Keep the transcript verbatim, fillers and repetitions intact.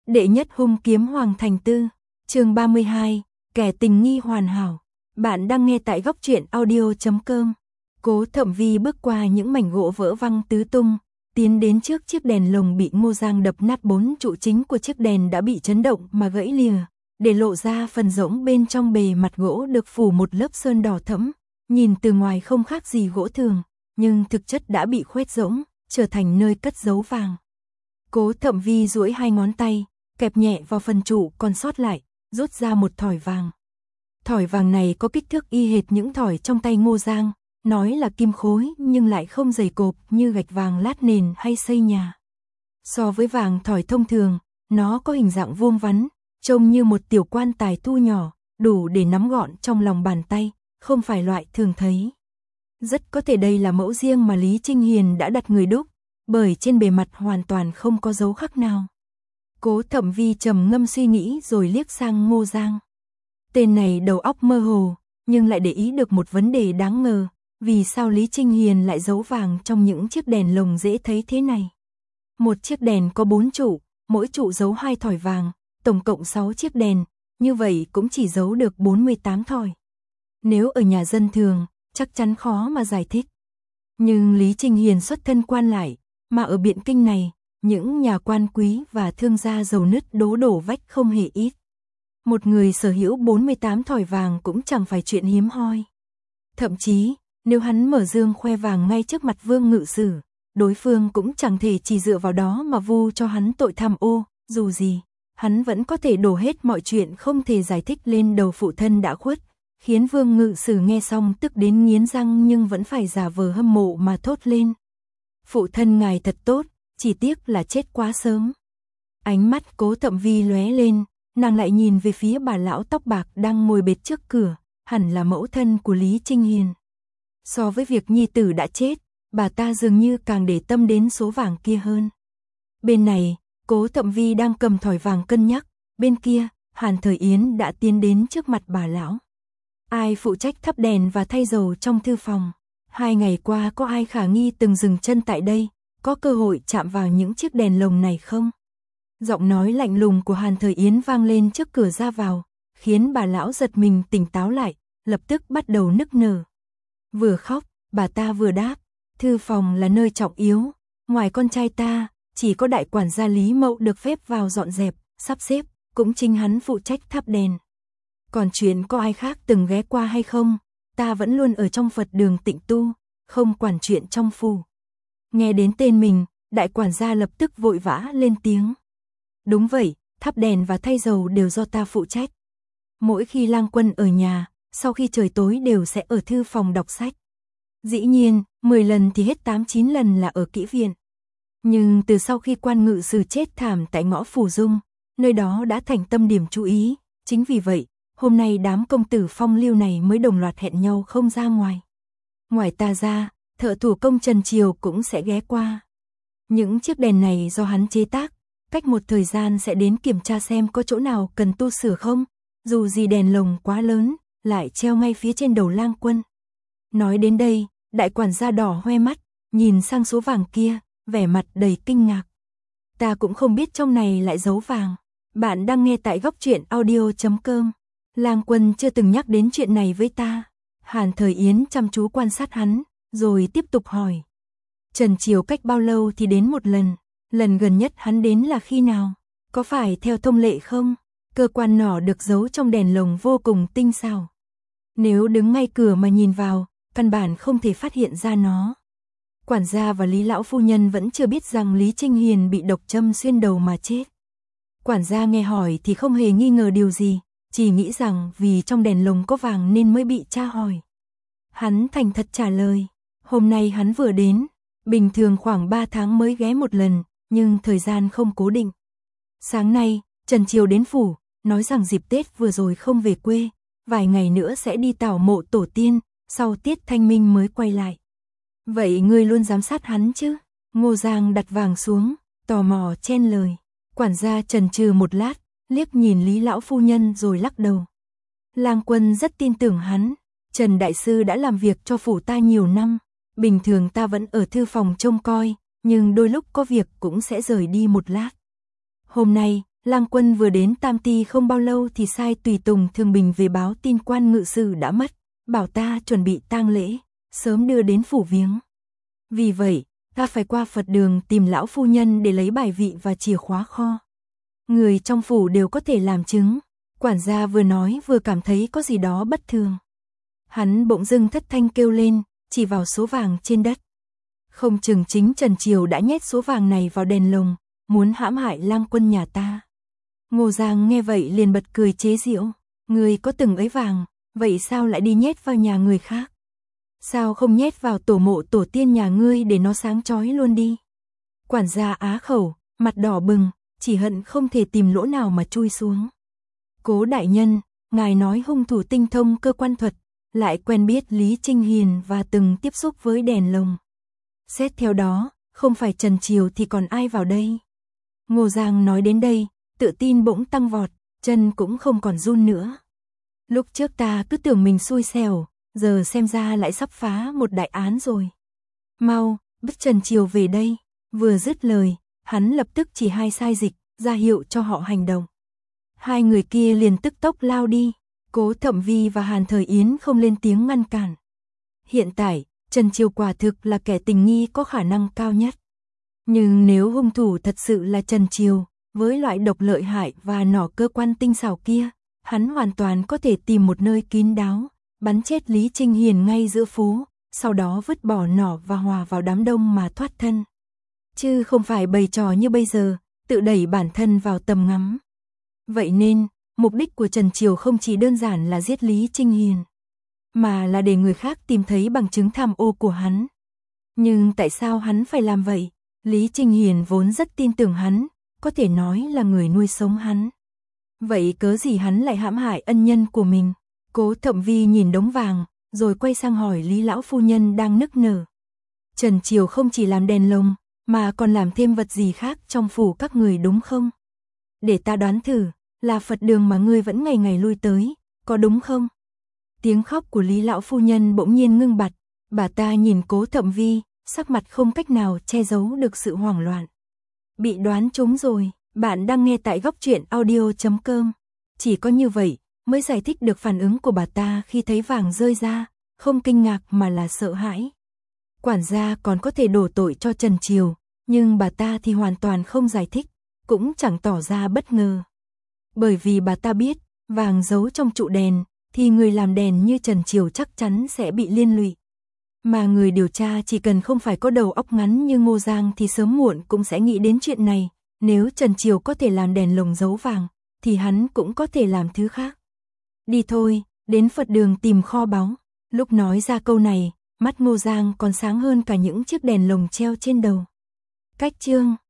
Đệ nhất hung kiếm Hoàng Thành Tư, chương ba mươi hai, kẻ tình nghi hoàn hảo. Bạn đang nghe tại góc truyện audio chấm com. Cố Thẩm Vi bước qua những mảnh gỗ vỡ văng tứ tung, tiến đến trước chiếc đèn lồng bị Ngô Giang đập nát, bốn trụ chính của chiếc đèn đã bị chấn động mà gãy lìa, để lộ ra phần rỗng bên trong. Bề mặt gỗ được phủ một lớp sơn đỏ thẫm, nhìn từ ngoài không khác gì gỗ thường, nhưng thực chất đã bị khoét rỗng, trở thành nơi cất giấu vàng. Cố Thẩm Vi duỗi hai ngón tay, kẹp nhẹ vào phần trụ còn sót lại, rút ra một thỏi vàng. Thỏi vàng này có kích thước y hệt những thỏi trong tay Ngô Giang, nói là kim khối nhưng lại không dày cộp như gạch vàng lát nền hay xây nhà. So với vàng thỏi thông thường, nó có hình dạng vuông vắn, trông như một tiểu quan tài thu nhỏ, đủ để nắm gọn trong lòng bàn tay, không phải loại thường thấy. Rất có thể đây là mẫu riêng mà Lý Trinh Hiền đã đặt người đúc, bởi trên bề mặt hoàn toàn không có dấu khắc nào. Cố Thẩm Vi trầm ngâm suy nghĩ rồi liếc sang Ngô Giang. Tên này đầu óc mơ hồ, nhưng lại để ý được một vấn đề đáng ngờ, vì sao Lý Trinh Hiền lại giấu vàng trong những chiếc đèn lồng dễ thấy thế này. Một chiếc đèn có bốn trụ, mỗi trụ giấu hai thỏi vàng, tổng cộng sáu chiếc đèn, như vậy cũng chỉ giấu được bốn mươi tám thỏi. Nếu ở nhà dân thường, chắc chắn khó mà giải thích. Nhưng Lý Trinh Hiền xuất thân quan lại, mà ở Biện Kinh này, những nhà quan quý và thương gia giàu nứt đố đổ vách không hề ít. Một người sở hữu bốn mươi tám thỏi vàng cũng chẳng phải chuyện hiếm hoi. Thậm chí, nếu hắn mở dương khoe vàng ngay trước mặt Vương Ngự Sử, đối phương cũng chẳng thể chỉ dựa vào đó mà vu cho hắn tội tham ô. Dù gì, hắn vẫn có thể đổ hết mọi chuyện không thể giải thích lên đầu phụ thân đã khuất, khiến Vương Ngự Sử nghe xong tức đến nghiến răng nhưng vẫn phải giả vờ hâm mộ mà thốt lên: phụ thân ngài thật tốt, chỉ tiếc là chết quá sớm. Ánh mắt Cố Thẩm Vi lóe lên, nàng lại nhìn về phía bà lão tóc bạc đang ngồi bệt trước cửa, hẳn là mẫu thân của Lý Trinh Hiền. So với việc nhi tử đã chết, bà ta dường như càng để tâm đến số vàng kia hơn. Bên này, Cố Thẩm Vi đang cầm thỏi vàng cân nhắc, bên kia, Hàn Thời Yến đã tiến đến trước mặt bà lão. Ai phụ trách thắp đèn và thay dầu trong thư phòng? Hai ngày qua có ai khả nghi từng dừng chân tại đây, có cơ hội chạm vào những chiếc đèn lồng này không? Giọng nói lạnh lùng của Hàn Thời Yến vang lên trước cửa ra vào, khiến bà lão giật mình tỉnh táo lại, lập tức bắt đầu nức nở. Vừa khóc, bà ta vừa đáp: thư phòng là nơi trọng yếu, ngoài con trai ta, chỉ có đại quản gia Lý Mậu được phép vào dọn dẹp, sắp xếp, cũng chính hắn phụ trách thắp đèn. Còn chuyện có ai khác từng ghé qua hay không, ta vẫn luôn ở trong Phật đường tịnh tu, không quản chuyện trong phủ. Nghe đến tên mình, đại quản gia lập tức vội vã lên tiếng: đúng vậy, thắp đèn và thay dầu đều do ta phụ trách. Mỗi khi Lang Quân ở nhà, sau khi trời tối đều sẽ ở thư phòng đọc sách. Dĩ nhiên, mười lần thì hết tám chín lần là ở kỹ viện. Nhưng từ sau khi Quan Ngự Sử chết thảm tại ngõ Phủ Dung, nơi đó đã thành tâm điểm chú ý, chính vì vậy, hôm nay đám công tử phong lưu này mới đồng loạt hẹn nhau không ra ngoài. Ngoài ta ra, thợ thủ công Trần Triều cũng sẽ ghé qua. Những chiếc đèn này do hắn chế tác, cách một thời gian sẽ đến kiểm tra xem có chỗ nào cần tu sửa không, dù gì đèn lồng quá lớn, lại treo ngay phía trên đầu Lang Quân. Nói đến đây, đại quản gia đỏ hoe mắt, nhìn sang số vàng kia, vẻ mặt đầy kinh ngạc. Ta cũng không biết trong này lại giấu vàng. Bạn đang nghe tại góc truyện audio chấm com. Lang Quân chưa từng nhắc đến chuyện này với ta. Hàn Thời Yến chăm chú quan sát hắn, rồi tiếp tục hỏi: Trần Triều cách bao lâu thì đến một lần? Lần gần nhất hắn đến là khi nào? Có phải theo thông lệ không? Cơ quan nỏ được giấu trong đèn lồng vô cùng tinh xảo. Nếu đứng ngay cửa mà nhìn vào, căn bản không thể phát hiện ra nó. Quản gia và Lý lão phu nhân vẫn chưa biết rằng Lý Trinh Hiền bị độc châm xuyên đầu mà chết. Quản gia nghe hỏi thì không hề nghi ngờ điều gì, chỉ nghĩ rằng vì trong đèn lồng có vàng nên mới bị tra hỏi. Hắn thành thật trả lời: hôm nay hắn vừa đến, bình thường khoảng ba tháng mới ghé một lần, nhưng thời gian không cố định. Sáng nay, Trần Triều đến phủ, nói rằng dịp Tết vừa rồi không về quê, vài ngày nữa sẽ đi tảo mộ tổ tiên, sau tiết thanh minh mới quay lại. Vậy ngươi luôn giám sát hắn chứ? Ngô Giang đặt vàng xuống, tò mò chen lời. Quản gia chần chừ một lát, liếc nhìn Lý lão phu nhân rồi lắc đầu. Lang Quân rất tin tưởng hắn, Trần đại sư đã làm việc cho phủ ta nhiều năm, bình thường ta vẫn ở thư phòng trông coi, nhưng đôi lúc có việc cũng sẽ rời đi một lát. Hôm nay, Lang Quân vừa đến Tam Ti không bao lâu thì sai tùy tùng Thường Bình về báo tin quan ngự sử đã mất, bảo ta chuẩn bị tang lễ, sớm đưa đến phủ viếng. Vì vậy, ta phải qua Phật đường tìm lão phu nhân để lấy bài vị và chìa khóa kho. Người trong phủ đều có thể làm chứng. Quản gia vừa nói vừa cảm thấy có gì đó bất thường. Hắn bỗng dưng thất thanh kêu lên, chỉ vào số vàng trên đất. Không chừng chính Trần Triều đã nhét số vàng này vào đèn lồng, muốn hãm hại Lang Quân nhà ta. Ngô Giang nghe vậy liền bật cười chế giễu. Người có từng ấy vàng, vậy sao lại đi nhét vào nhà người khác? Sao không nhét vào tổ mộ tổ tiên nhà ngươi để nó sáng chói luôn đi? Quản gia á khẩu, mặt đỏ bừng, chỉ hận không thể tìm lỗ nào mà chui xuống. Cố đại nhân, ngài nói hung thủ tinh thông cơ quan thuật, lại quen biết Lý Trinh Hiền và từng tiếp xúc với đèn lồng. Xét theo đó, không phải Trần Triều thì còn ai vào đây? Ngô Giang nói đến đây, tự tin bỗng tăng vọt, chân cũng không còn run nữa. Lúc trước ta cứ tưởng mình xui xẻo, giờ xem ra lại sắp phá một đại án rồi. Mau, bắt Trần Triều về đây. Vừa dứt lời, hắn lập tức chỉ hai sai dịch, ra hiệu cho họ hành động. Hai người kia liền tức tốc lao đi, Cố Thẩm Vi và Hàn Thời Yến không lên tiếng ngăn cản. Hiện tại, Trần Triều quả thực là kẻ tình nghi có khả năng cao nhất. Nhưng nếu hung thủ thật sự là Trần Triều, với loại độc lợi hại và nỏ cơ quan tinh xảo kia, hắn hoàn toàn có thể tìm một nơi kín đáo, bắn chết Lý Trinh Hiền ngay giữa phố, sau đó vứt bỏ nỏ và hòa vào đám đông mà thoát thân. Chứ không phải bày trò như bây giờ, tự đẩy bản thân vào tầm ngắm. Vậy nên, mục đích của Trần Triều không chỉ đơn giản là giết Lý Trinh Hiền, mà là để người khác tìm thấy bằng chứng tham ô của hắn. Nhưng tại sao hắn phải làm vậy? Lý Trinh Hiền vốn rất tin tưởng hắn, có thể nói là người nuôi sống hắn. Vậy cớ gì hắn lại hãm hại ân nhân của mình? Cố Thẩm Vi nhìn đống vàng, rồi quay sang hỏi Lý lão phu nhân đang nức nở. Trần Triều không chỉ làm đèn lồng, mà còn làm thêm vật gì khác trong phủ các người đúng không? Để ta đoán thử, là Phật đường mà ngươi vẫn ngày ngày lui tới, có đúng không? Tiếng khóc của Lý lão phu nhân bỗng nhiên ngưng bặt, bà ta nhìn Cố Thẩm Vi, sắc mặt không cách nào che giấu được sự hoảng loạn. Bị đoán trúng rồi, bạn đang nghe tại góc truyện audio chấm com. Chỉ có như vậy mới giải thích được phản ứng của bà ta khi thấy vàng rơi ra, không kinh ngạc mà là sợ hãi. Quản gia còn có thể đổ tội cho Trần Triều, nhưng bà ta thì hoàn toàn không giải thích, cũng chẳng tỏ ra bất ngờ. Bởi vì bà ta biết, vàng giấu trong trụ đèn, thì người làm đèn như Trần Triều chắc chắn sẽ bị liên lụy. Mà người điều tra chỉ cần không phải có đầu óc ngắn như Ngô Giang thì sớm muộn cũng sẽ nghĩ đến chuyện này. Nếu Trần Triều có thể làm đèn lồng giấu vàng, thì hắn cũng có thể làm thứ khác. Đi thôi, đến Phật đường tìm kho báu. Lúc nói ra câu này, mắt Ngô Giang còn sáng hơn cả những chiếc đèn lồng treo trên đầu. Cách chương